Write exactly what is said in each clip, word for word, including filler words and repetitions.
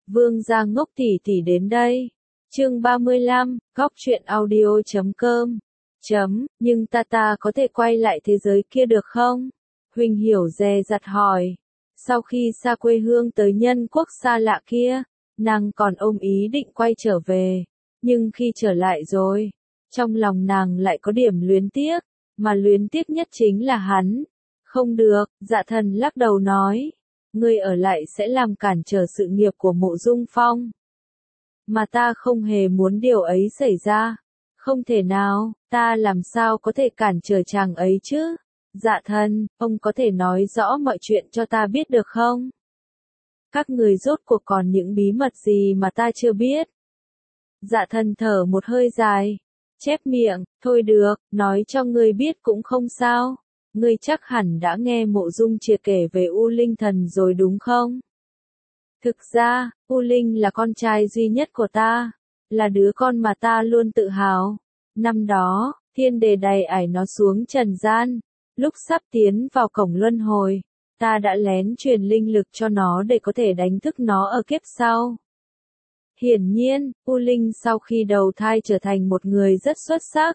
Vương gia ngốc tỷ tỷ đến đây. Chương ba mươi lăm, góc truyện audio chấm com. Chấm, nhưng ta ta có thể quay lại thế giới kia được không? Huỳnh Hiểu dè dặt hỏi. Sau khi xa quê hương tới nhân quốc xa lạ kia, nàng còn ôm ý định quay trở về. Nhưng khi trở lại rồi, trong lòng nàng lại có điểm luyến tiếc, mà luyến tiếc nhất chính là hắn. Không được, Dạ Thần lắc đầu nói. Ngươi ở lại sẽ làm cản trở sự nghiệp của Mộ Dung Phong. Mà ta không hề muốn điều ấy xảy ra. Không thể nào, ta làm sao có thể cản trở chàng ấy chứ? Dạ Thần, ông có thể nói rõ mọi chuyện cho ta biết được không? Các người rốt cuộc còn những bí mật gì mà ta chưa biết? Dạ Thần thở một hơi dài, chép miệng, thôi được, nói cho ngươi biết cũng không sao. Ngươi chắc hẳn đã nghe Mộ Dung Triệt kể về U Linh Thần rồi đúng không? Thực ra, U Linh là con trai duy nhất của ta, là đứa con mà ta luôn tự hào. Năm đó, thiên đề đày ải nó xuống trần gian, lúc sắp tiến vào cổng luân hồi, ta đã lén truyền linh lực cho nó để có thể đánh thức nó ở kiếp sau. Hiển nhiên, U Linh sau khi đầu thai trở thành một người rất xuất sắc.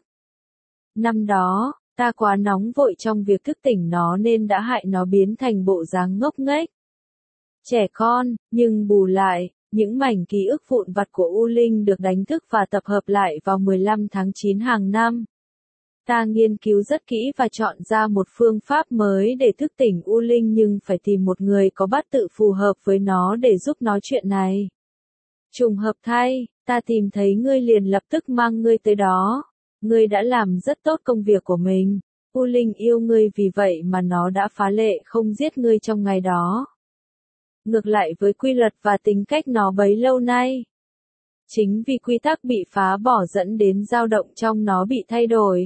Năm đó, ta quá nóng vội trong việc thức tỉnh nó nên đã hại nó biến thành bộ dáng ngốc nghếch. Trẻ con, nhưng bù lại, những mảnh ký ức vụn vặt của U Linh được đánh thức và tập hợp lại vào mười lăm tháng chín hàng năm. Ta nghiên cứu rất kỹ và chọn ra một phương pháp mới để thức tỉnh U Linh nhưng phải tìm một người có bát tự phù hợp với nó để giúp nó chuyện này. Trùng hợp thay, ta tìm thấy ngươi liền lập tức mang ngươi tới đó. Ngươi đã làm rất tốt công việc của mình. U Linh yêu ngươi vì vậy mà nó đã phá lệ không giết ngươi trong ngày đó. Ngược lại với quy luật và tính cách nó bấy lâu nay. Chính vì quy tắc bị phá bỏ dẫn đến dao động trong nó bị thay đổi.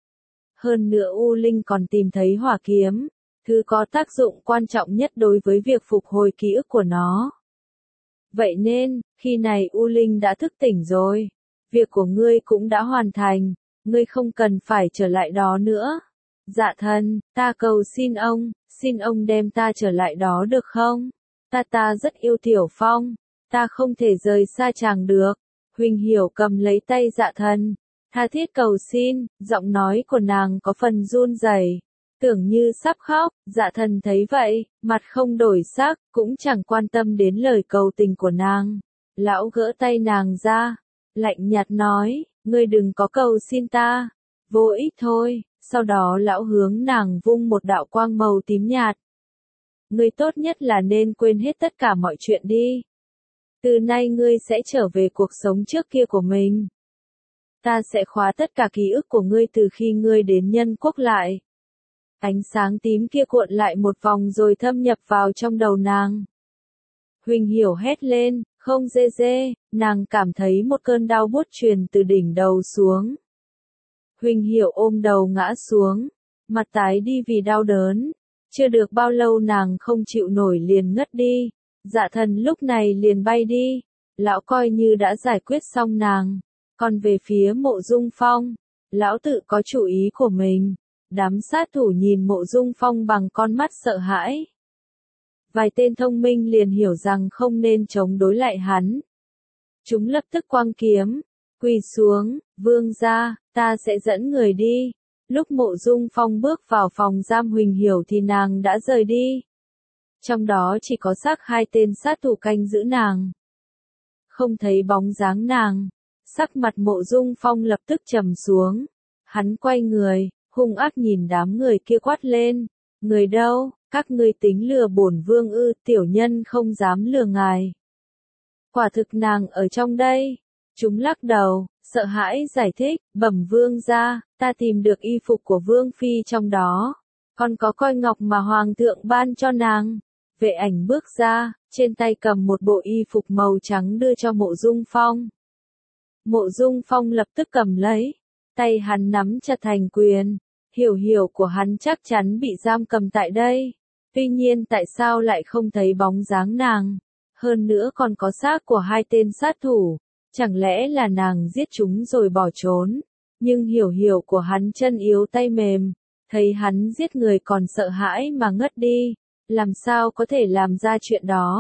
Hơn nữa U Linh còn tìm thấy hỏa kiếm, thứ có tác dụng quan trọng nhất đối với việc phục hồi ký ức của nó. Vậy nên, khi này U Linh đã thức tỉnh rồi. Việc của ngươi cũng đã hoàn thành, ngươi không cần phải trở lại đó nữa. Dạ Thần, ta cầu xin ông, xin ông đem ta trở lại đó được không? Ta ta rất yêu Tiểu Phong, ta không thể rời xa chàng được. Huỳnh Hiểu cầm lấy tay Dạ Thần, tha thiết cầu xin, giọng nói của nàng có phần run rẩy, tưởng như sắp khóc. Dạ Thần thấy vậy, mặt không đổi sắc, cũng chẳng quan tâm đến lời cầu tình của nàng. Lão gỡ tay nàng ra, lạnh nhạt nói, ngươi đừng có cầu xin ta, vô ích thôi. Sau đó lão hướng nàng vung một đạo quang màu tím nhạt. Ngươi tốt nhất là nên quên hết tất cả mọi chuyện đi. Từ nay ngươi sẽ trở về cuộc sống trước kia của mình. Ta sẽ khóa tất cả ký ức của ngươi từ khi ngươi đến nhân quốc lại. Ánh sáng tím kia cuộn lại một vòng rồi thâm nhập vào trong đầu nàng. Huỳnh Hiểu hét lên, không dê dê, nàng cảm thấy một cơn đau buốt truyền từ đỉnh đầu xuống. Huỳnh Hiểu ôm đầu ngã xuống, mặt tái đi vì đau đớn. Chưa được bao lâu nàng không chịu nổi liền ngất đi. Dạ Thần lúc này liền bay đi. Lão coi như đã giải quyết xong nàng. Còn về phía Mộ Dung Phong, lão tự có chủ ý của mình. Đám sát thủ nhìn Mộ Dung Phong bằng con mắt sợ hãi. Vài tên thông minh liền hiểu rằng không nên chống đối lại hắn. Chúng lập tức quăng kiếm, quỳ xuống, vương gia, ta sẽ dẫn người đi. Lúc Mộ Dung Phong bước vào phòng giam Huỳnh Hiểu thì nàng đã rời đi. Trong đó chỉ có xác hai tên sát thủ canh giữ nàng. Không thấy bóng dáng nàng, sắc mặt Mộ Dung Phong lập tức trầm xuống. Hắn quay người, hung ác nhìn đám người kia quát lên. Người đâu, các ngươi tính lừa bổn vương ư? Tiểu nhân không dám lừa ngài. Quả thực nàng ở trong đây. Chúng lắc đầu, sợ hãi giải thích, bẩm vương gia, ta tìm được y phục của vương phi trong đó. Còn có coi ngọc mà hoàng thượng ban cho nàng. Vệ Ảnh bước ra, trên tay cầm một bộ y phục màu trắng đưa cho Mộ Dung Phong. Mộ Dung Phong lập tức cầm lấy, tay hắn nắm chặt thành quyền. Hiểu Hiểu của hắn chắc chắn bị giam cầm tại đây. Tuy nhiên tại sao lại không thấy bóng dáng nàng? Hơn nữa còn có xác của hai tên sát thủ. Chẳng lẽ là nàng giết chúng rồi bỏ trốn? Nhưng Hiểu Hiểu của hắn chân yếu tay mềm, thấy hắn giết người còn sợ hãi mà ngất đi. Làm sao có thể làm ra chuyện đó?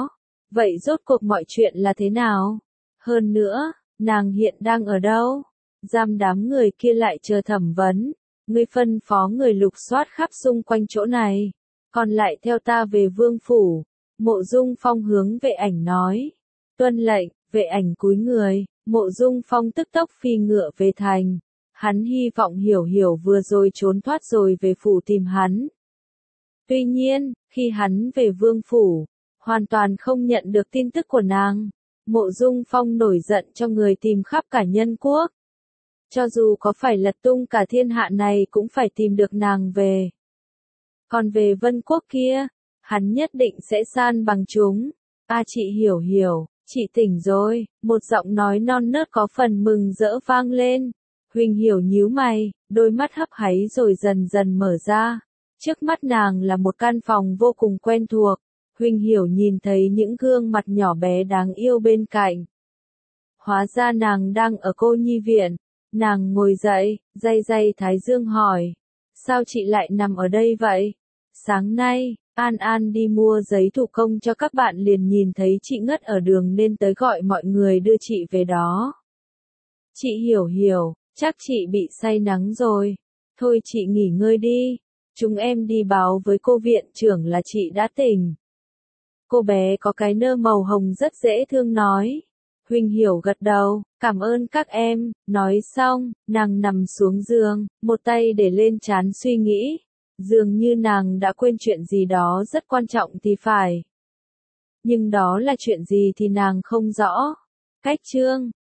Vậy rốt cuộc mọi chuyện là thế nào? Hơn nữa, nàng hiện đang ở đâu? Giam đám người kia lại chờ thẩm vấn. Ngươi phân phó người lục soát khắp xung quanh chỗ này. Còn lại theo ta về vương phủ. Mộ Dung Phong hướng Vệ Ảnh nói. Tuân lệnh, Vệ Ảnh cúi người, Mộ Dung Phong tức tốc phi ngựa về thành. Hắn hy vọng Hiểu Hiểu vừa rồi trốn thoát rồi về phủ tìm hắn. Tuy nhiên, khi hắn về vương phủ, hoàn toàn không nhận được tin tức của nàng. Mộ Dung Phong nổi giận cho người tìm khắp cả nhân quốc. Cho dù có phải lật tung cả thiên hạ này cũng phải tìm được nàng về. Còn về Vân Quốc kia, hắn nhất định sẽ san bằng chúng. A chị Hiểu Hiểu, chị tỉnh rồi, một giọng nói non nớt có phần mừng rỡ vang lên. Huỳnh Hiểu nhíu mày, đôi mắt hấp háy rồi dần dần mở ra. Trước mắt nàng là một căn phòng vô cùng quen thuộc. Huỳnh Hiểu nhìn thấy những gương mặt nhỏ bé đáng yêu bên cạnh. Hóa ra nàng đang ở cô nhi viện. Nàng ngồi dậy, day day thái dương hỏi. Sao chị lại nằm ở đây vậy? Sáng nay, An An đi mua giấy thủ công cho các bạn liền nhìn thấy chị ngất ở đường nên tới gọi mọi người đưa chị về đó. Chị Hiểu Hiểu, chắc chị bị say nắng rồi. Thôi chị nghỉ ngơi đi. Chúng em đi báo với cô viện trưởng là chị đã tỉnh. Cô bé có cái nơ màu hồng rất dễ thương nói. Huỳnh Hiểu gật đầu, cảm ơn các em, nói xong, nàng nằm xuống giường, một tay để lên trán suy nghĩ. Dường như nàng đã quên chuyện gì đó rất quan trọng thì phải. Nhưng đó là chuyện gì thì nàng không rõ. Cách chương